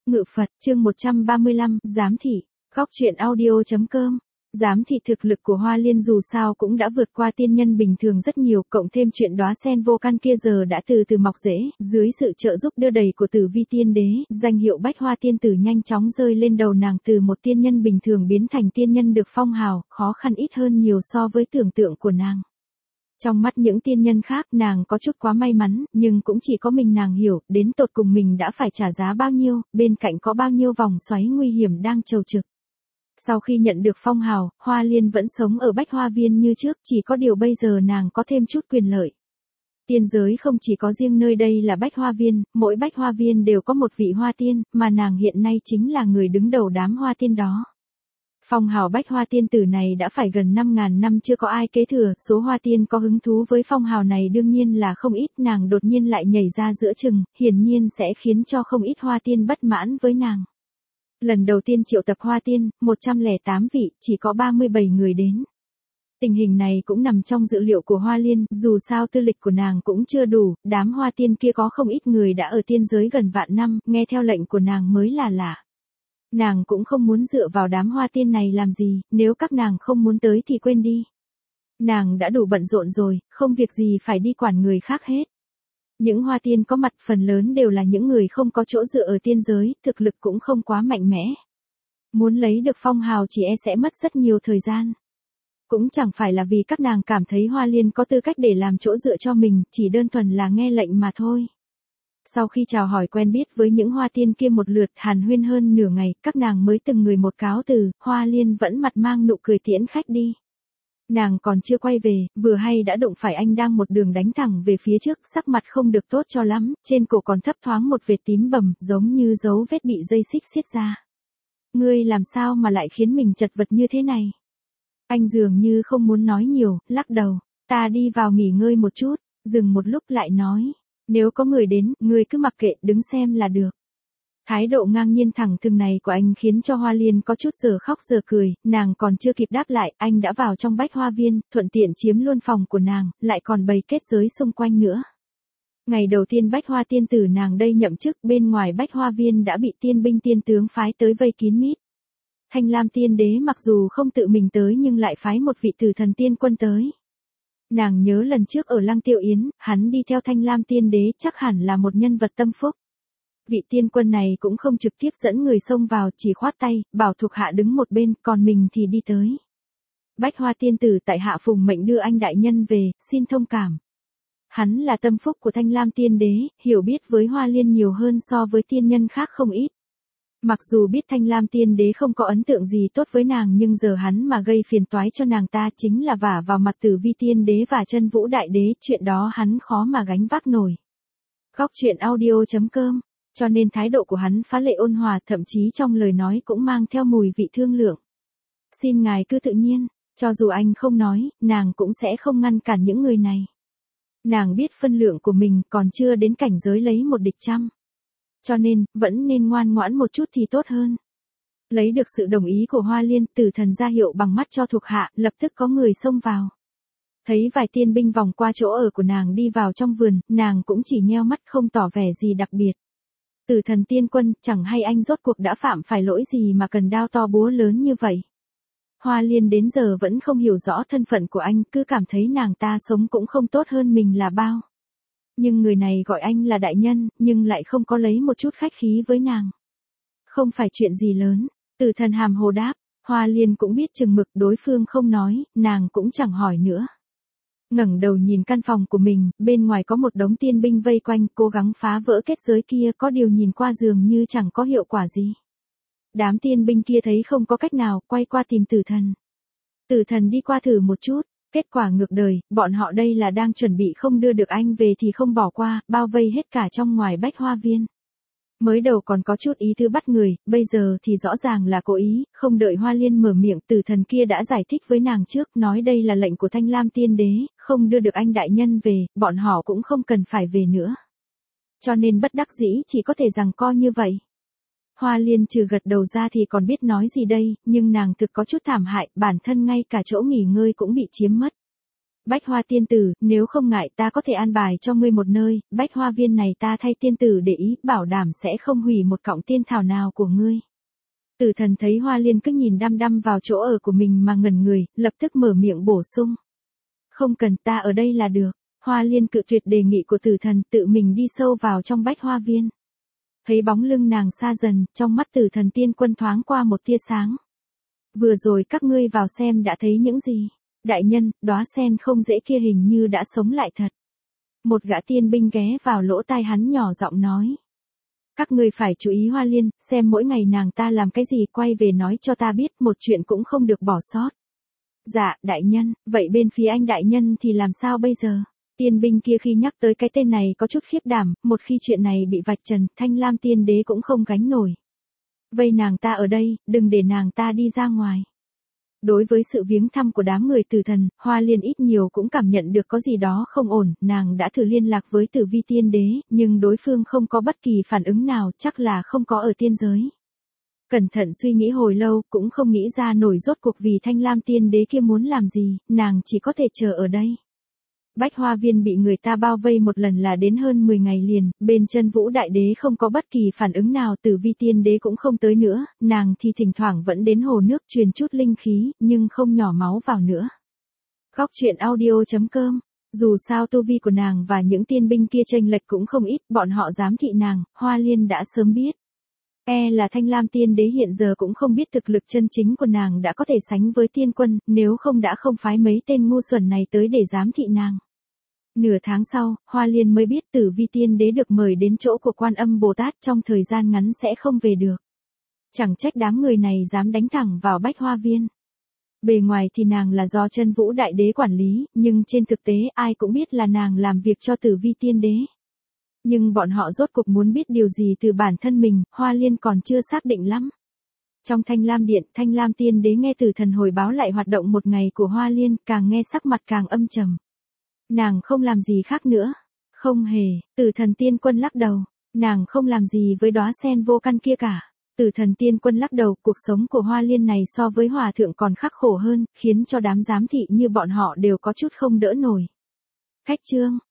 Ngự Phật, chương 135, Giám thị, góc truyện audio.com. Giám thị thực lực của Hoa Liên dù sao cũng đã vượt qua tiên nhân bình thường rất nhiều, cộng thêm chuyện đóa sen vô căn kia giờ đã từ từ mọc rễ, dưới sự trợ giúp đưa đẩy của Tử Vi Tiên Đế, danh hiệu Bách Hoa Tiên Tử nhanh chóng rơi lên đầu nàng, từ một tiên nhân bình thường biến thành tiên nhân được phong hào, khó khăn ít hơn nhiều so với tưởng tượng của nàng. Trong mắt những tiên nhân khác nàng có chút quá may mắn, nhưng cũng chỉ có mình nàng hiểu, đến tột cùng mình đã phải trả giá bao nhiêu, bên cạnh có bao nhiêu vòng xoáy nguy hiểm đang chầu trực. Sau khi nhận được phong hào, Hoa Liên vẫn sống ở Bách Hoa Viên như trước, chỉ có điều bây giờ nàng có thêm chút quyền lợi. Tiên giới không chỉ có riêng nơi đây là Bách Hoa Viên, mỗi Bách Hoa Viên đều có một vị Hoa Tiên, mà nàng hiện nay chính là người đứng đầu đám Hoa Tiên đó. Phong hào Bách Hoa Tiên Tử này đã phải gần 5.000 năm chưa có ai kế thừa, số Hoa Tiên có hứng thú với phong hào này đương nhiên là không ít, nàng đột nhiên lại nhảy ra giữa chừng, hiển nhiên sẽ khiến cho không ít Hoa Tiên bất mãn với nàng. Lần đầu tiên triệu tập Hoa Tiên, 108 vị, chỉ có 37 người đến. Tình hình này cũng nằm trong dự liệu của Hoa Liên, dù sao tư lịch của nàng cũng chưa đủ, đám Hoa Tiên kia có không ít người đã ở tiên giới gần vạn năm, nghe theo lệnh của nàng mới là lạ. Nàng cũng không muốn dựa vào đám Hoa Tiên này làm gì, nếu các nàng không muốn tới thì quên đi. Nàng đã đủ bận rộn rồi, không việc gì phải đi quản người khác hết. Những Hoa Tiên có mặt phần lớn đều là những người không có chỗ dựa ở tiên giới, thực lực cũng không quá mạnh mẽ. Muốn lấy được phong hào chỉ e sẽ mất rất nhiều thời gian. Cũng chẳng phải là vì các nàng cảm thấy Hoa Liên có tư cách để làm chỗ dựa cho mình, chỉ đơn thuần là nghe lệnh mà thôi. Sau khi chào hỏi quen biết với những Hoa Tiên kia một lượt, hàn huyên hơn nửa ngày, các nàng mới từng người một cáo từ, Hoa Liên vẫn mặt mang nụ cười tiễn khách đi. Nàng còn chưa quay về, vừa hay đã đụng phải anh đang một đường đánh thẳng về phía trước, sắc mặt không được tốt cho lắm, trên cổ còn thấp thoáng một vệt tím bầm, giống như dấu vết bị dây xích xiết ra. Ngươi làm sao mà lại khiến mình chật vật như thế này? Anh dường như không muốn nói nhiều, lắc đầu, ta đi vào nghỉ ngơi một chút, dừng một lúc lại nói. Nếu có người đến, ngươi cứ mặc kệ, đứng xem là được. Thái độ ngang nhiên thẳng thừng này của anh khiến cho Hoa Liên có chút giờ khóc giờ cười, nàng còn chưa kịp đáp lại, anh đã vào trong Bách Hoa Viên, thuận tiện chiếm luôn phòng của nàng, lại còn bày kết giới xung quanh nữa. Ngày đầu tiên Bách Hoa Tiên Tử nàng đây nhậm chức, bên ngoài Bách Hoa Viên đã bị tiên binh tiên tướng phái tới vây kín mít. Thanh Lam Tiên Đế mặc dù không tự mình tới nhưng lại phái một vị tử thần tiên quân tới. Nàng nhớ lần trước ở Lăng Tiêu Yến, hắn đi theo Thanh Lam Tiên Đế chắc hẳn là một nhân vật tâm phúc. Vị tiên quân này cũng không trực tiếp dẫn người xông vào, chỉ khoát tay, bảo thuộc hạ đứng một bên, còn mình thì đi tới. Bách Hoa Tiên Tử tại hạ phùng mệnh đưa anh đại nhân về, xin thông cảm. Hắn là tâm phúc của Thanh Lam Tiên Đế, hiểu biết với Hoa Liên nhiều hơn so với tiên nhân khác không ít. Mặc dù biết Thanh Lam Tiên Đế không có ấn tượng gì tốt với nàng nhưng giờ hắn mà gây phiền toái cho nàng ta chính là vả vào mặt Tử Vi Tiên Đế và Chân Vũ Đại Đế, chuyện đó hắn khó mà gánh vác nổi. Góc truyện audio.com, cho nên thái độ của hắn phá lệ ôn hòa, thậm chí trong lời nói cũng mang theo mùi vị thương lượng. Xin ngài cứ tự nhiên, cho dù anh không nói, nàng cũng sẽ không ngăn cản những người này. Nàng biết phân lượng của mình còn chưa đến cảnh giới lấy một địch trăm. Cho nên, vẫn nên ngoan ngoãn một chút thì tốt hơn. Lấy được sự đồng ý của Hoa Liên, tử thần ra hiệu bằng mắt cho thuộc hạ, lập tức có người xông vào. Thấy vài tiên binh vòng qua chỗ ở của nàng đi vào trong vườn, nàng cũng chỉ nheo mắt không tỏ vẻ gì đặc biệt. Tử thần tiên quân, chẳng hay anh rốt cuộc đã phạm phải lỗi gì mà cần đao to búa lớn như vậy. Hoa Liên đến giờ vẫn không hiểu rõ thân phận của anh, cứ cảm thấy nàng ta sống cũng không tốt hơn mình là bao. Nhưng người này gọi anh là đại nhân, nhưng lại không có lấy một chút khách khí với nàng. Không phải chuyện gì lớn, tử thần hàm hồ đáp, Hoa Liên cũng biết chừng mực, đối phương không nói, nàng cũng chẳng hỏi nữa. Ngẩng đầu nhìn căn phòng của mình, bên ngoài có một đống tiên binh vây quanh, cố gắng phá vỡ kết giới kia, có điều nhìn qua dường như chẳng có hiệu quả gì. Đám tiên binh kia thấy không có cách nào, quay qua tìm tử thần. Tử thần đi qua thử một chút. Kết quả ngược đời, bọn họ đây là đang chuẩn bị không đưa được anh về thì không bỏ qua, bao vây hết cả trong ngoài Bách Hoa Viên. Mới đầu còn có chút ý tứ bắt người, bây giờ thì rõ ràng là cố ý, không đợi Hoa Liên mở miệng, tử thần kia đã giải thích với nàng trước, nói đây là lệnh của Thanh Lam Tiên Đế, không đưa được anh đại nhân về, bọn họ cũng không cần phải về nữa. Cho nên bất đắc dĩ chỉ có thể giằng co như vậy. Hoa Liên trừ gật đầu ra thì còn biết nói gì đây, nhưng nàng thực có chút thảm hại, bản thân ngay cả chỗ nghỉ ngơi cũng bị chiếm mất. Bách Hoa tiên tử, nếu không ngại ta có thể an bài cho ngươi một nơi, Bách Hoa viên này ta thay tiên tử để ý, bảo đảm sẽ không hủy một cọng tiên thảo nào của ngươi. Tử Thần thấy Hoa Liên cứ nhìn đăm đăm vào chỗ ở của mình mà ngẩn người, lập tức mở miệng bổ sung. Không cần, ta ở đây là được. Hoa Liên cự tuyệt đề nghị của Tử Thần, tự mình đi sâu vào trong Bách Hoa viên. Thấy bóng lưng nàng xa dần, trong mắt Tử Thần tiên quân thoáng qua một tia sáng. Vừa rồi các ngươi vào xem đã thấy những gì? Đại nhân, đóa sen không dễ kia hình như đã sống lại thật. Một gã tiên binh ghé vào lỗ tai hắn nhỏ giọng nói. Các ngươi phải chú ý Hoa Liên, xem mỗi ngày nàng ta làm cái gì, quay về nói cho ta biết, một chuyện cũng không được bỏ sót. Dạ, đại nhân, vậy bên phía anh đại nhân thì làm sao bây giờ? Tiên binh kia khi nhắc tới cái tên này có chút khiếp đảm, một khi chuyện này bị vạch trần, Thanh Lam tiên đế cũng không gánh nổi. Vây nàng ta ở đây, đừng để nàng ta đi ra ngoài. Đối với sự viếng thăm của đám người Tử Thần, Hoa Liên ít nhiều cũng cảm nhận được có gì đó không ổn, nàng đã thử liên lạc với Tử Vi tiên đế, nhưng đối phương không có bất kỳ phản ứng nào, chắc là không có ở tiên giới. Cẩn thận suy nghĩ hồi lâu, cũng không nghĩ ra nổi rốt cuộc vì Thanh Lam tiên đế kia muốn làm gì, nàng chỉ có thể chờ ở đây. Bách Hoa viên bị người ta bao vây một lần là đến hơn 10 ngày liền, bên chân Vũ Đại Đế không có bất kỳ phản ứng nào, Tử Vi tiên đế cũng không tới nữa, nàng thì thỉnh thoảng vẫn đến hồ nước truyền chút linh khí, nhưng không nhỏ máu vào nữa. Góc truyện audio.com. Dù sao tu vi của nàng và những tiên binh kia chênh lệch cũng không ít, bọn họ giám thị nàng, Hoa Liên đã sớm biết. Là Thanh Lam tiên đế hiện giờ cũng không biết thực lực chân chính của nàng đã có thể sánh với tiên quân, nếu không đã không phái mấy tên ngu xuẩn này tới để giám thị nàng. Nửa tháng sau, Hoa Liên mới biết Tử Vi tiên đế được mời đến chỗ của Quan Âm Bồ Tát, trong thời gian ngắn sẽ không về được. Chẳng trách đám người này dám đánh thẳng vào Bách Hoa viên. Bề ngoài thì nàng là do Chân Vũ Đại Đế quản lý, nhưng trên thực tế ai cũng biết là nàng làm việc cho Tử Vi tiên đế. Nhưng bọn họ rốt cuộc muốn biết điều gì từ bản thân mình, Hoa Liên còn chưa xác định lắm. Trong Thanh Lam điện, Thanh Lam tiên đế nghe Tử Thần hồi báo lại hoạt động một ngày của Hoa Liên, càng nghe sắc mặt càng âm trầm. Nàng không làm gì khác nữa. Không hề, Tử Thần tiên quân lắc đầu. Nàng không làm gì với đóa sen vô căn kia cả. Tử Thần tiên quân lắc đầu, cuộc sống của Hoa Liên này so với hòa thượng còn khắc khổ hơn, khiến cho đám giám thị như bọn họ đều có chút không đỡ nổi. Khách chương.